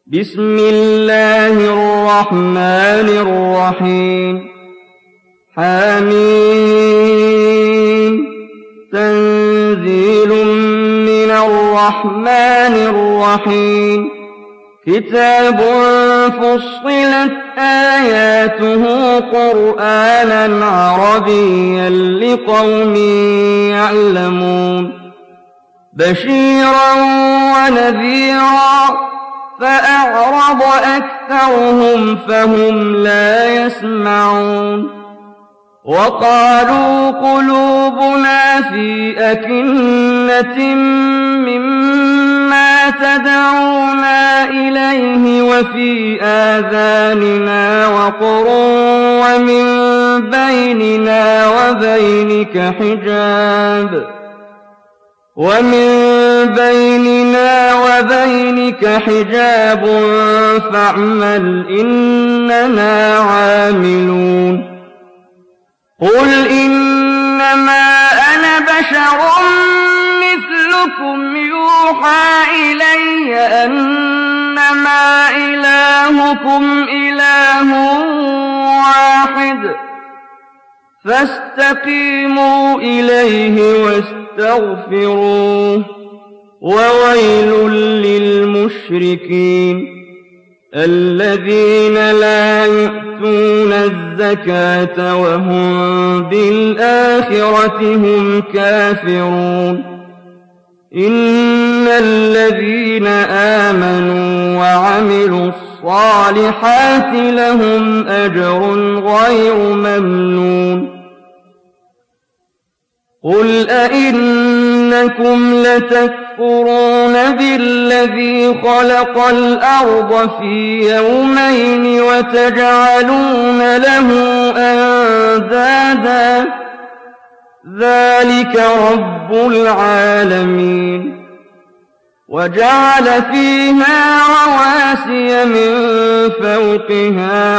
بسم الله الرحمن الرحيم حميم تنزيل من الرحمن الرحيم كتاب فصلت آياته قرآنا عربيا لقوم يعلمون بشيرا ونذيرا فأعرض أكثرهم فهم لا يسمعون وقالوا قلوبنا في أكنة مما تدعونا إليه وفي آذاننا وقر ومن بيننا وبينك حجاب فاعمل إننا عاملون قل إنما أنا بشر مثلكم يوحى إلي أنما إلهكم إله واحد فاستقيموا إليه واستغفروه وويل للمشركين الذين لا يؤتون الزكاة وهم بالآخرة هم كافرون إن الذين آمنوا وعملوا الصالحات لهم أجر غير ممنون قل أئنكم لتكفرون بالذي خلق الأرض في يومين وتجعلون له أندادا ذلك رب العالمين وجعل فيها رواسي من فوقها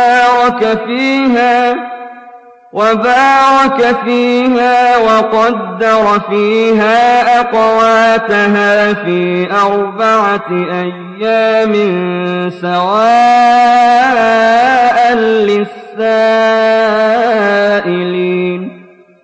وبارك فيها وقدر فيها أقواتها في 4 أيام سواء للسائلين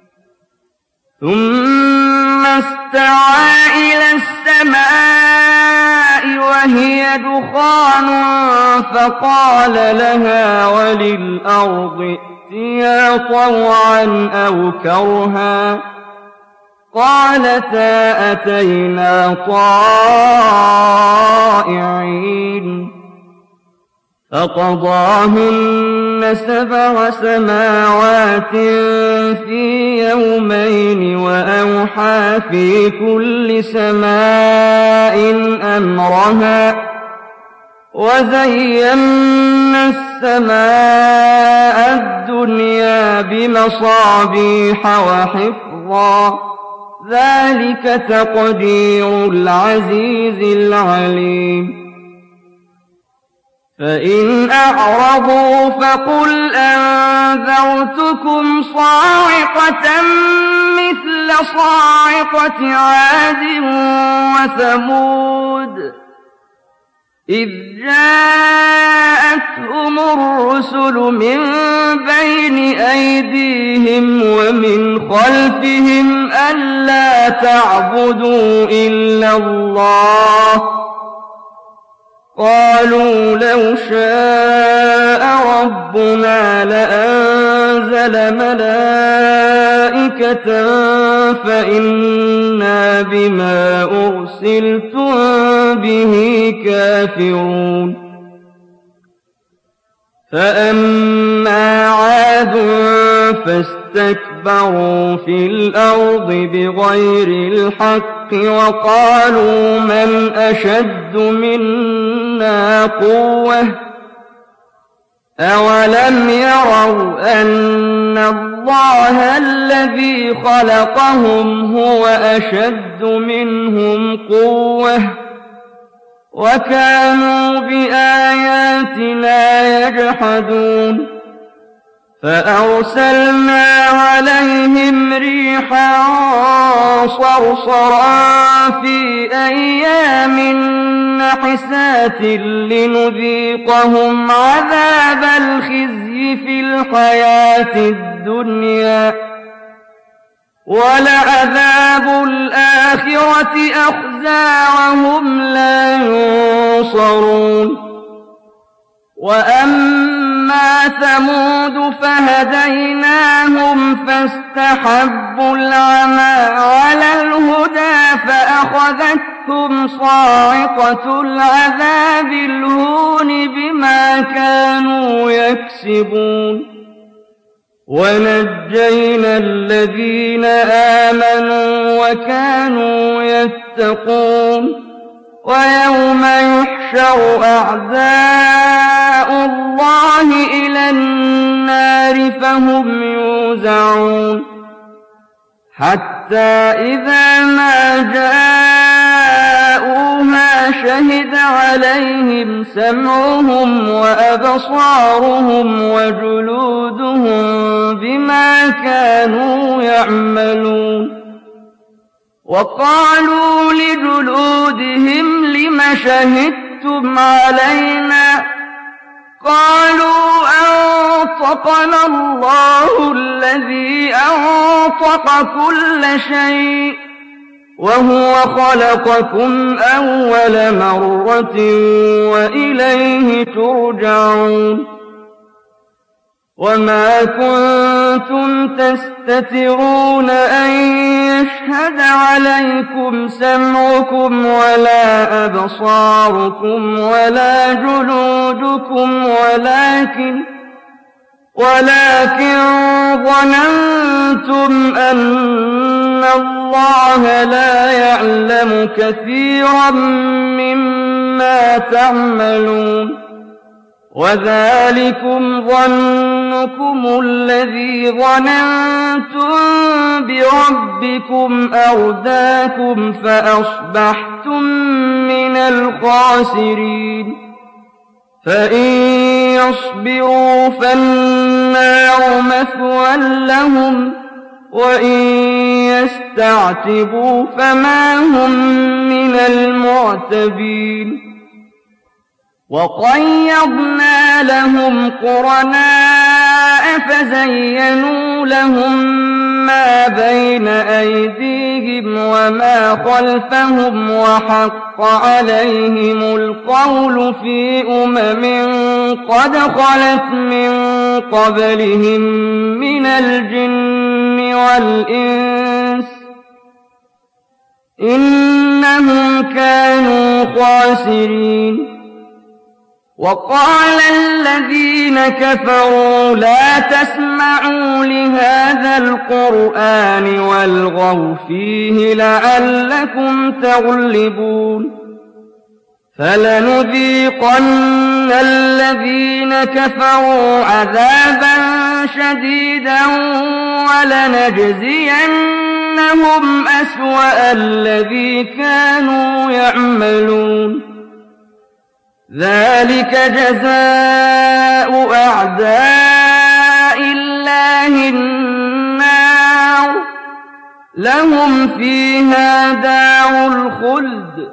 ثم استوى إلى السماء وهي دخان فقال لها وللأرض ائتيا طوعا أو كرها قالتا أتينا طائعين فقضاهن 7 سماوات في يومين وأوحى في كل سماء أمرها وزينا السماء الدنيا بمصابيح وحفظا ذلك تقدير العزيز العليم فإن أعرضوا فقل أنذرتكم صاعقة مثل صاعقة عاد وثمود إذ جاءتهم الرسل من بين أيديهم ومن خلفهم ألا تعبدوا إلا الله قالوا لو شاء ربنا لأنزل ملائكة فإنا بما أرسلتم به كافرون فأما عاد فاستكبروا في الأرض بغير الحق وقالوا من أشد منا قوة أولم يروا أن الله الذي خلقهم هو أشد منهم قوة وكانوا بآياتنا يجحدون فأرسلنا عليهم ريحا صرصرا في أيام نحسات لنذيقهم عذاب الخزي في الحياة الدنيا ولعذاب الآخرة أخزى وهم لا ينصرون وأما ثمود فهديناهم فاستحبوا العمى على الهدى فأخذتهم صاعقة العذاب الهون بما كانوا يكسبون ونجينا الذين آمنوا وكانوا يتقون ويوم يحشر أعداء الله إلى النار فهم يوزعون حتى إذا ما جاءوها شهد عليهم سمعهم وأبصارهم وجلودهم بما كانوا يعملون وقالوا لجلودهم لم شهدتم علينا قالوا أنطقنا الله الذي أنطق كل شيء وهو خلقكم أول مرة وإليه ترجعون وما كنتم تستترون أن يشهد عليكم سمعكم ولا أبصاركم ولا جلودكم ولكن ظننتم أن الله لا يعلم كثيرا مما تعملون وذلكم ظنكم الذي ظننتم بربكم أرداكم فأصبحتم من الخاسرين فإن يصبروا فالنار مثوى لهم وإن يستعتبوا فما هم من المعتبين وقيضنا لهم قرناء فزينوا لهم ما بين أيديهم وما خلفهم وحق عليهم القول في قد خلت من قبلهم من الجن والإنس إنهم كانوا خاسرين وقال الذين كفروا لا تسمعوا لهذا القرآن والغوا فيه لعلكم تغلبون فلنذيقن الذين كفروا عذابا شديدا ولنجزينهم أسوأ الذي كانوا يعملون ذلك جزاء أعداء الله النار لهم فيها دار الخلد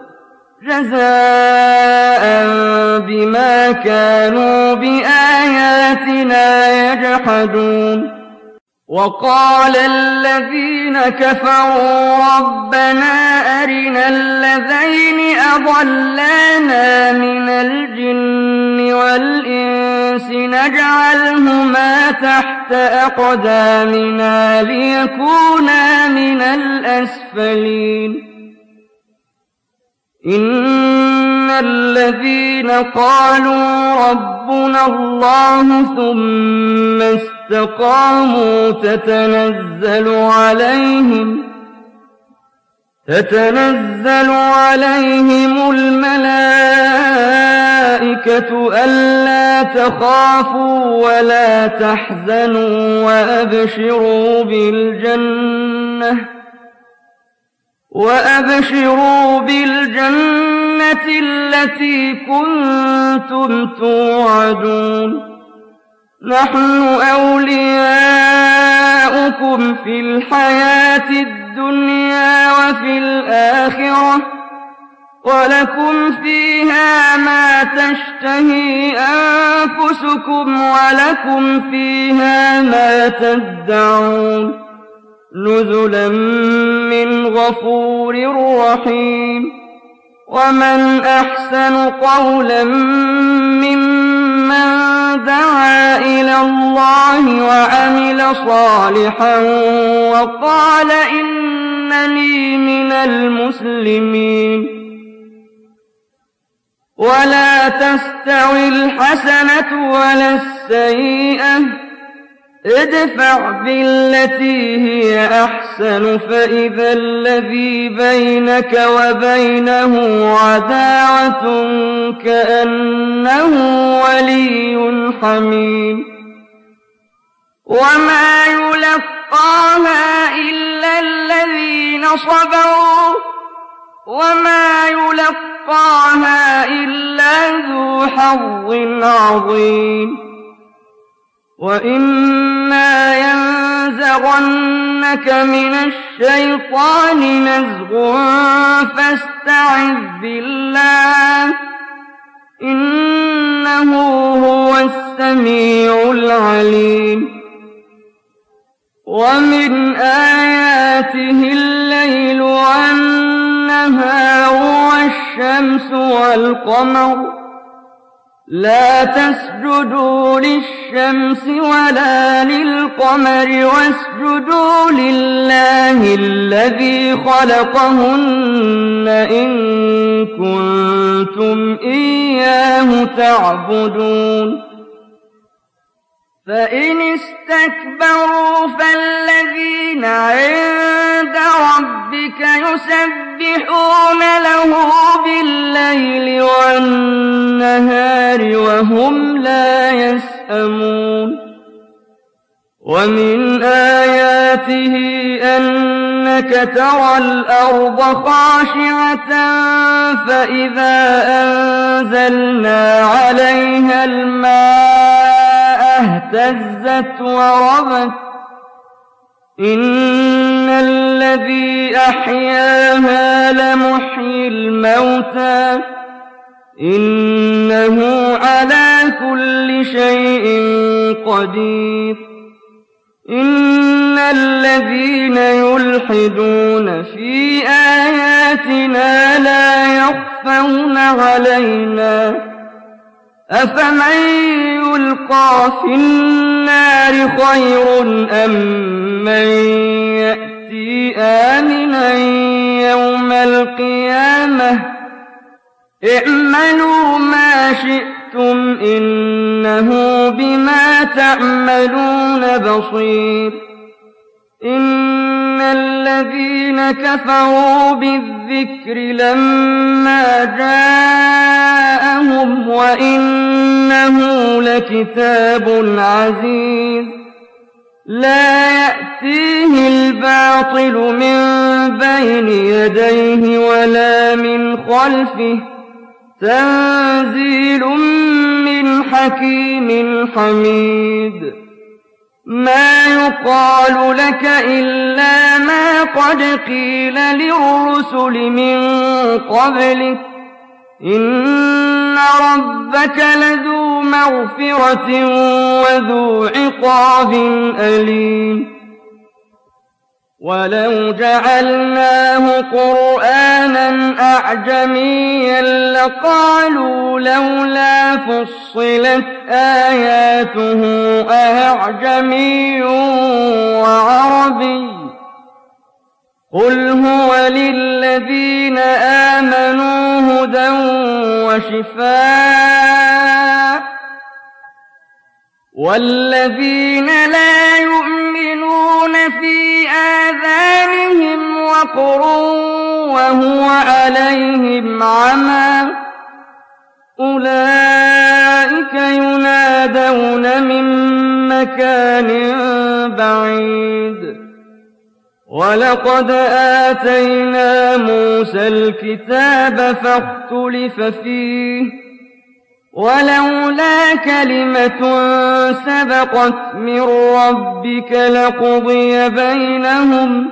جزاء بما كانوا بآياتنا يجحدون وقال الذين كفروا ربنا أرنا الذين أضلانا من الجن والإنس نجعلهما تحت أقدامنا ليكونا من الأسفلين إن الذين قالوا ربنا الله ثم استقاموا تتنزل عليهم الملائكة ألا تخافوا ولا تحزنوا وأبشروا بالجنة التي كنتم توعدون نحن أولياؤكم في الحياة الدنيا وفي الآخرة ولكم فيها ما تشتهي أنفسكم ولكم فيها ما تدعون نزلا من غفور رحيم ومن أحسن قولا ممن دعا إلى الله وعمل صالحا وقال إنني من المسلمين ولا تستوي الحسنة ولا السيئة ادفع بالتي هي أحسن فإذا الذي بينك وبينه عداوة كأنه ولي حميم وما يلقاها إلا الذين صبروا وما يلقاها إلا ذو حظ عظيم وإما ينزغنك من الشيطان نزغ فاستعذ بالله إنه هو السميع العليم ومن آياته الليل والنهار والشمس والقمر لا تسجدوا للشمس ولا للقمر واسجدوا لله الذي خلقهن إن كنتم إياه تعبدون فإن استكبروا فالذين عند ربك يسبحون له بالليل والنهار وهم لا يسأمون ومن آياته أنك ترى الأرض خاشعة فإذا أنزلنا عليها الماء اهتزت وربت إن الذي أحياها لمحيي الموتى إنه على كل شيء قدير إن الذين يلحدون في آياتنا لا يخفون علينا أفمن يلقى في النار خير أم من يأتي آمنا يوم القيامة اعملوا ما شئتم إنه بما تعملون بصير إن الذين كفروا بالذكر لما جاءهم وإنه لكتاب عزيز لا يأتيه الباطل من بين يديه ولا من خلفه تنزيل من حكيم حميد ما يقال لك إلا ما قد قيل للرسل من قبلك إن ربك لذو مغفرة وذو عقاب أليم ولو جعلناه قرآنا أعجميا لقالوا لولا فصلت آياته أعجمي وعربي قل هو للذين آمنوا هدى وشفاء والذين لا يؤمنون في آذانهم وقر وهو عليهم عمى أولئك ينادون من مكان بعيد ولقد آتينا موسى الكتاب فاختلف فيه ولولا كلمة سبقت من ربك لقضي بينهم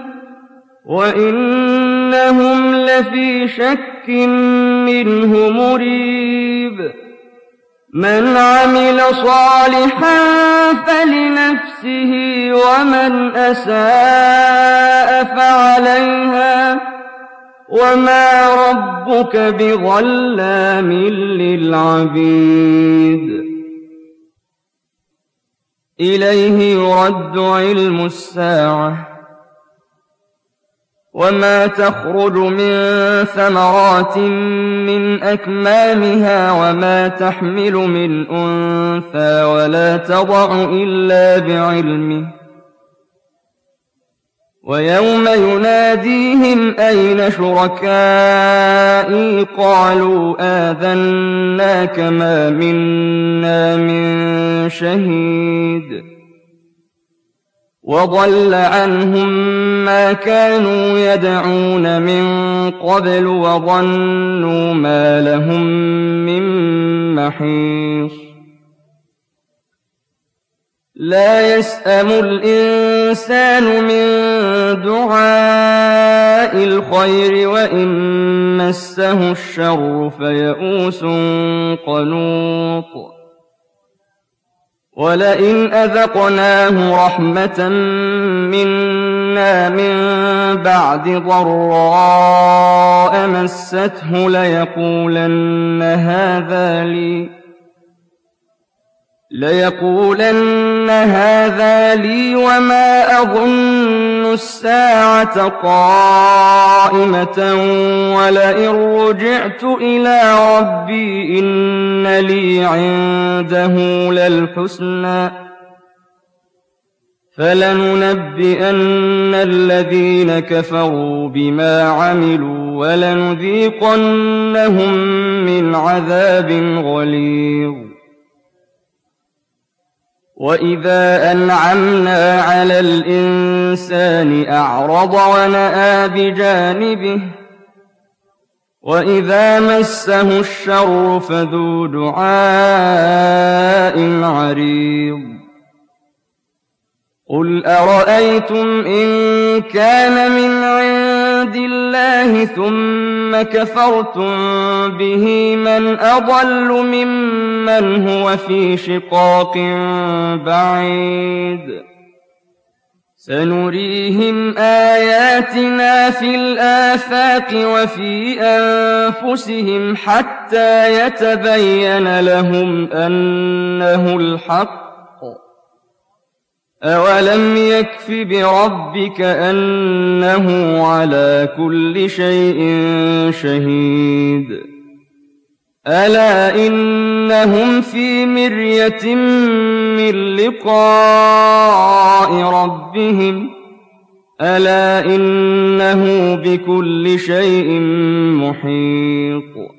وإنهم لفي شك منه مريب من عمل صالحا فلنفسه ومن أساء فعليها وما ربك بظلام للعبيد إليه يرد علم الساعة وما تخرج من ثمرات من أكمامها وما تحمل من أنثى ولا تضع إلا بعلمه ويوم يناديهم أين شركائي قالوا آذناك ما منا من شهيد وضل عنهم ما كانوا يدعون من قبل وظنوا ما لهم من محيص لا يسأم الإنسان من دعاء الخير وإن مسه الشر فيئوس قنوط ولئن أذقناه رحمة منا من بعد ضراء مسته ليقولن هذا لي وما أظن الساعة قائمة ولئن رجعت إلى ربي إن لي عنده للحسنى فلننبئن الذين كفروا بما عملوا ولنذيقنهم من عذاب غليظ وإذا أنعمنا على الإنسان أعرض ونأى بجانبه وإذا مسه الشر فذو دعاء عريض قل أرأيتم إن كان من عند الله ثم كفرتم به من أضل ممن هو في شقاق بعيد سنريهم آياتنا في الآفاق وفي أنفسهم حتى يتبين لهم أنه الحق أولم يكف بربك أنه على كل شيء شهيد ألا إنهم في مرية من لقاء ربهم ألا إنه بكل شيء محيط